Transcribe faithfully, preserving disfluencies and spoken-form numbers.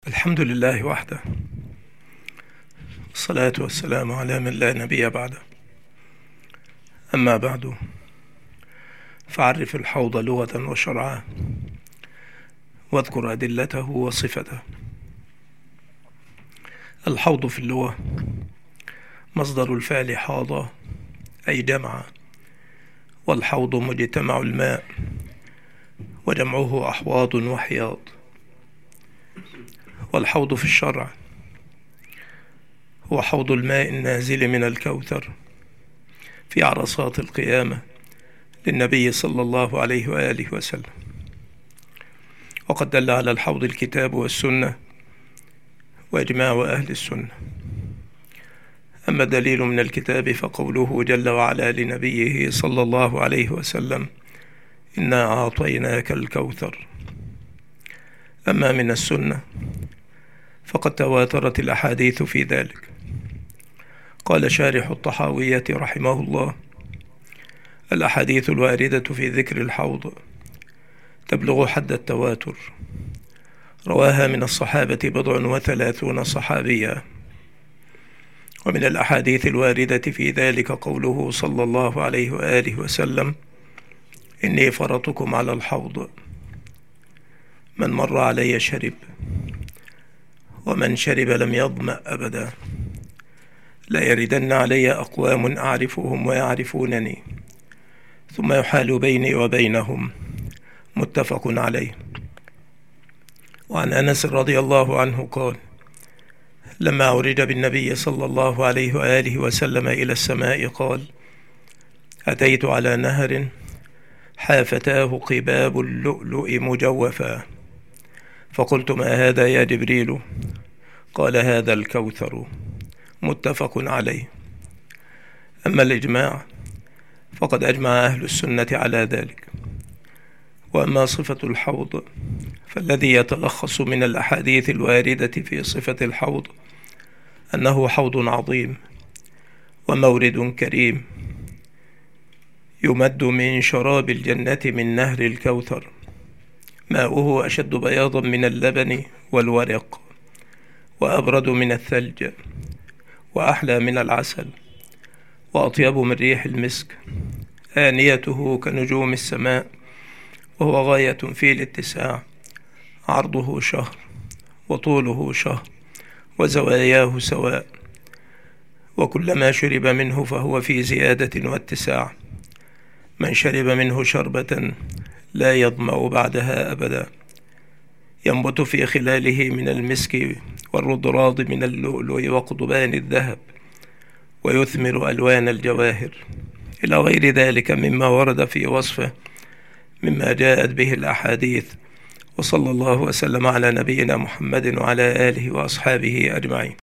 الحمد لله وحده، والصلاة والسلام على من لا نبي بعده. أما بعد، فعرف الحوض لغة وشرعا، واذكر أدلته وصفته. الحوض في اللغة مصدر الفعل حاض، أي جمع، والحوض مجتمع الماء، وجمعه أحواض وحياض. والحوض في الشرع هو حوض الماء النازل من الكوثر في عرصات القيامة للنبي صلى الله عليه وآله وسلم. وقد دل على الحوض الكتاب والسنة وإجماع أهل السنة. أما دليل من الكتاب فقوله جل وعلا لنبيه صلى الله عليه وسلم: إنا أعطيناك الكوثر. أما من السنة فقد تواترت الأحاديث في ذلك. قال شارح الطحاوية رحمه الله: الأحاديث الواردة في ذكر الحوض تبلغ حد التواتر، رواها من الصحابة بضع وثلاثون صحابيا. ومن الأحاديث الواردة في ذلك قوله صلى الله عليه وآله وسلم: إني فرطكم على الحوض، من مر علي شرب، ومن شرب لم يظمأ أبدا، لا يردن علي أقوام أعرفهم ويعرفونني، ثم يحال بيني وبينهم. متفق عليه. وعن أنس رضي الله عنه قال: لما عرج بالنبي صلى الله عليه وآله وسلم إلى السماء قال: أتيت على نهر حافتاه قباب اللؤلؤ مجوفا، فقلت: ما هذا يا جبريل؟ قال: هذا الكوثر. متفق عليه. أما الإجماع فقد أجمع أهل السنة على ذلك. وأما صفة الحوض فالذي يتلخص من الأحاديث الواردة في صفة الحوض أنه حوض عظيم ومورد كريم يمد من شراب الجنة من نهر الكوثر، ماؤه أشد بياضا من اللبن والورق، وأبرد من الثلج، وأحلى من العسل، وأطيب من ريح المسك. آنيته كنجوم السماء، وهو غاية في الاتساع، عرضه شهر وطوله شهر وزواياه سواء، وكلما شرب منه فهو في زيادة واتساع. من شرب منه شربة لا يظمأ بعدها أبدا. ينبت في خلاله من المسك والرضراض من اللؤلؤ وقضبان الذهب، ويثمر ألوان الجواهر، إلى غير ذلك مما ورد في وصفه مما جاءت به الأحاديث. وصلى الله وسلم على نبينا محمد وعلى آله وأصحابه أجمعين.